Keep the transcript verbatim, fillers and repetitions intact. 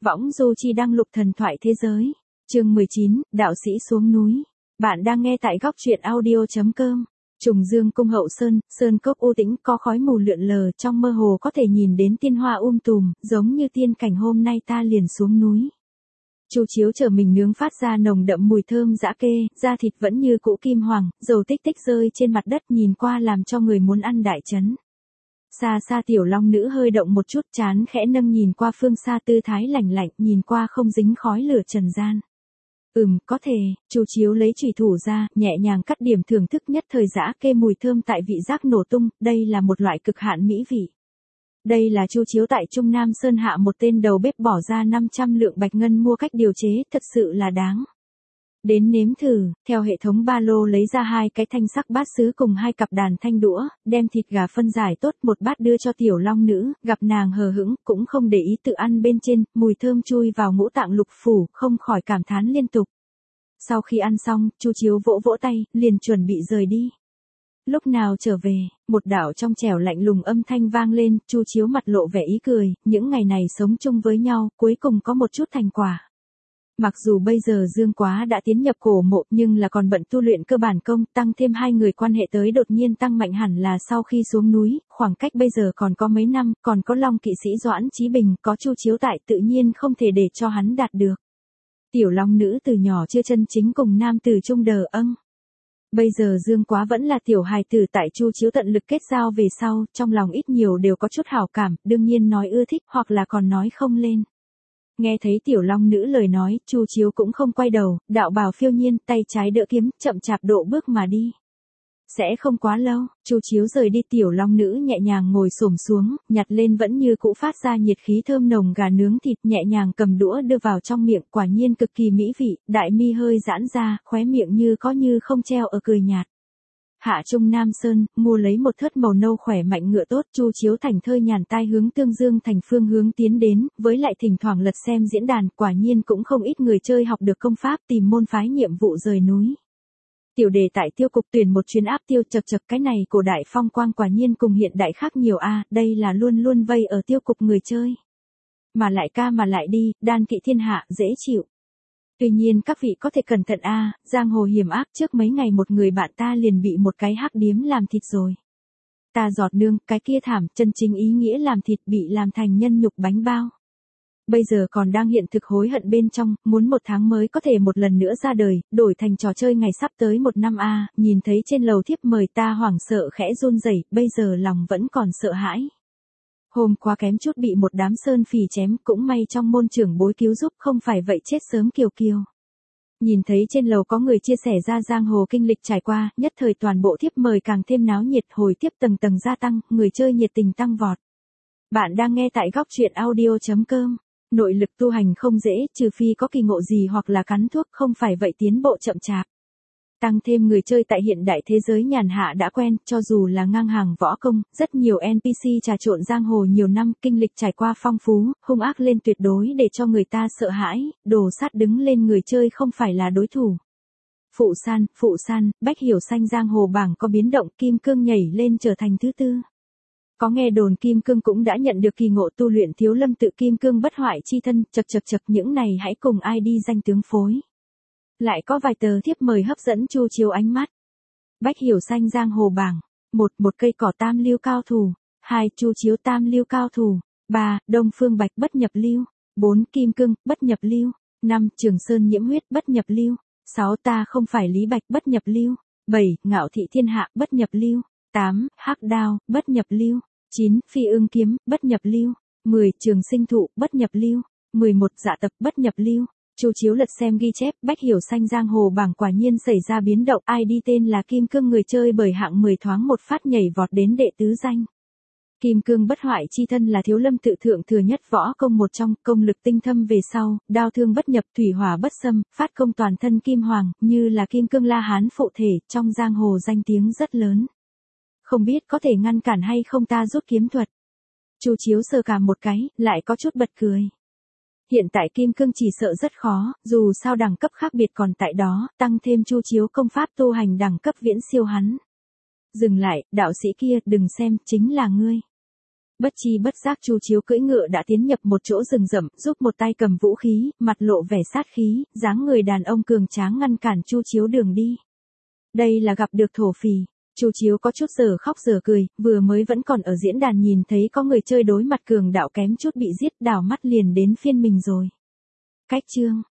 Võng du chi đăng lục thần thoại thế giới. Chương mười chín, đạo sĩ xuống núi. Bạn đang nghe tại góc truyện audio chấm com. Trùng Dương cung hậu sơn, sơn cốc u tĩnh có khói mù lượn lờ, trong mơ hồ có thể nhìn đến tiên hoa um tùm, giống như tiên cảnh hôm nay ta liền xuống núi. Chu Chiếu chờ mình nướng phát ra nồng đậm mùi thơm dã kê, da thịt vẫn như cũ kim hoàng, dầu tích tích rơi trên mặt đất nhìn qua làm cho người muốn ăn đại chấn. Xa xa tiểu long nữ hơi động một chút, chán khẽ nâng nhìn qua phương xa, tư thái lạnh lạnh, nhìn qua không dính khói lửa trần gian. Ừm, có thể. Chu Chiếu lấy chùy thủ ra, nhẹ nhàng cắt điểm thưởng thức nhất thời dã kê mùi thơm tại vị giác nổ tung, đây là một loại cực hạn mỹ vị. Đây là Chu Chiếu tại Trung Nam Sơn hạ một tên đầu bếp bỏ ra năm trăm lượng bạch ngân mua cách điều chế, thật sự là đáng. Đến nếm thử, theo hệ thống ba lô lấy ra hai cái thanh sắc bát sứ cùng hai cặp đàn thanh đũa, đem thịt gà phân giải tốt một bát đưa cho tiểu long nữ, gặp nàng hờ hững, cũng không để ý tự ăn bên trên, mùi thơm chui vào ngũ tạng lục phủ, không khỏi cảm thán liên tục. Sau khi ăn xong, Chu Chiếu vỗ vỗ tay, liền chuẩn bị rời đi. Lúc nào trở về, một đạo trong trẻo lạnh lùng âm thanh vang lên, Chu Chiếu mặt lộ vẻ ý cười, những ngày này sống chung với nhau, cuối cùng có một chút thành quả. Mặc dù bây giờ Dương Quá đã tiến nhập cổ mộ nhưng là còn bận tu luyện cơ bản công, tăng thêm hai người quan hệ tới đột nhiên tăng mạnh hẳn là sau khi xuống núi, khoảng cách bây giờ còn có mấy năm, còn có Long kỵ sĩ Doãn Chí Bình, có Chu Chiếu tại tự nhiên không thể để cho hắn đạt được. Tiểu Long nữ từ nhỏ chưa chân chính cùng nam tử chung đờ âng. Bây giờ Dương Quá vẫn là tiểu hài tử tại Chu Chiếu tận lực kết giao về sau, trong lòng ít nhiều đều có chút hảo cảm, đương nhiên nói ưa thích hoặc là còn nói không lên. Nghe thấy tiểu long nữ lời nói, Chu Chiếu cũng không quay đầu, đạo bào phiêu nhiên, tay trái đỡ kiếm, chậm chạp độ bước mà đi. Sẽ không quá lâu, Chu Chiếu rời đi, tiểu long nữ nhẹ nhàng ngồi xổm xuống, nhặt lên vẫn như cũ phát ra nhiệt khí thơm nồng gà nướng thịt, nhẹ nhàng cầm đũa đưa vào trong miệng, quả nhiên cực kỳ mỹ vị, đại mi hơi giãn ra, khóe miệng như có như không treo ở cười nhạt. Hạ Trung Nam Sơn, mua lấy một thớt màu nâu khỏe mạnh ngựa tốt, Chu Chiếu thành thơi nhàn tai hướng Tương Dương thành phương hướng tiến đến, với lại thỉnh thoảng lật xem diễn đàn, quả nhiên cũng không ít người chơi học được công pháp tìm môn phái nhiệm vụ rời núi. Tiểu đề tại tiêu cục tuyển một chuyến áp tiêu, chật chật, cái này cổ đại phong quang quả nhiên cùng hiện đại khác nhiều a, đây là luôn luôn vây ở tiêu cục người chơi. Mà lại ca mà lại đi, đan kỵ thiên hạ, dễ chịu. Tuy nhiên các vị có thể cẩn thận a, giang hồ hiểm ác, trước mấy ngày một người bạn ta liền bị một cái hắc điếm làm thịt rồi. Ta giọt nương, cái kia thảm, chân chính ý nghĩa làm thịt bị làm thành nhân nhục bánh bao. Bây giờ còn đang hiện thực hối hận bên trong, muốn một tháng mới có thể một lần nữa ra đời, đổi thành trò chơi ngày sắp tới một năm a, nhìn thấy trên lầu thiếp mời ta hoảng sợ khẽ run rẩy, bây giờ lòng vẫn còn sợ hãi. Hôm qua kém chút bị một đám sơn phỉ chém, cũng may trong môn trưởng bối cứu giúp, không phải vậy chết sớm kiều kiều. Nhìn thấy trên lầu có người chia sẻ ra giang hồ kinh lịch trải qua, nhất thời toàn bộ thiếp mời càng thêm náo nhiệt, hồi tiếp tầng tầng gia tăng, người chơi nhiệt tình tăng vọt. Bạn đang nghe tại góc truyện audio chấm com. Nội lực tu hành không dễ, trừ phi có kỳ ngộ gì hoặc là cắn thuốc, không phải vậy tiến bộ chậm chạp. Tăng thêm người chơi tại hiện đại thế giới nhàn hạ đã quen, cho dù là ngang hàng võ công, rất nhiều en pê xê trà trộn giang hồ nhiều năm, kinh lịch trải qua phong phú, hung ác lên tuyệt đối để cho người ta sợ hãi, đồ sát đứng lên người chơi không phải là đối thủ. Phụ san, phụ san, Bách Hiểu Xanh giang hồ bảng có biến động, Kim Cương nhảy lên trở thành thứ tư. Có nghe đồn Kim Cương cũng đã nhận được kỳ ngộ tu luyện thiếu lâm tự Kim Cương bất hoại chi thân, chật chật chật, những này hãy cùng ai đi danh tướng phối. Lại có vài tờ thiếp mời hấp dẫn Chu Chiếu ánh mắt. Bách Hiểu Xanh giang hồ bảng. một. Một cây cỏ tam lưu cao thủ. hai. Chu Chiếu tam lưu cao thủ. ba. Đông Phương Bạch bất nhập lưu. bốn. Kim Cương bất nhập lưu. năm. Trường Sơn Nhiễm Huyết bất nhập lưu. sáu. Ta không phải Lý Bạch bất nhập lưu. bảy. Ngạo Thị Thiên Hạ bất nhập lưu. tám. Hắc Đao bất nhập lưu. chín. Phi Ưng Kiếm bất nhập lưu. mười. Trường Sinh Thụ bất nhập lưu. mười một. Dạ Tập bất nhập lưu. Chu Chiếu lật xem ghi chép, Bách Hiểu Xanh giang hồ bảng quả nhiên xảy ra biến động, ai đi tên là Kim Cương, người chơi bởi hạng mười thoáng một phát nhảy vọt đến đệ tứ danh. Kim Cương bất hoại chi thân là thiếu lâm tự thượng thừa nhất võ công một trong, công lực tinh thâm về sau, đao thương bất nhập, thủy hỏa bất xâm, phát công toàn thân kim hoàng, như là Kim Cương La Hán phụ thể, trong giang hồ danh tiếng rất lớn. Không biết có thể ngăn cản hay không ta rút kiếm thuật. Chu Chiếu sờ cảm một cái, lại có chút bật cười. Hiện tại Kim Cương chỉ sợ rất khó, dù sao đẳng cấp khác biệt còn tại đó, tăng thêm Chu Chiếu công pháp tu hành đẳng cấp viễn siêu hắn. Dừng lại, đạo sĩ kia, đừng xem, chính là ngươi. Bất chi bất giác Chu Chiếu cưỡi ngựa đã tiến nhập một chỗ rừng rậm, giúp một tay cầm vũ khí, mặt lộ vẻ sát khí, dáng người đàn ông cường tráng ngăn cản Chu Chiếu đường đi. Đây là gặp được thổ phỉ. Chu Chiếu có chút giờ khóc giờ cười, vừa mới vẫn còn ở diễn đàn nhìn thấy có người chơi đối mặt cường đạo kém chút bị giết, đảo mắt liền đến phiên mình rồi. Cách chương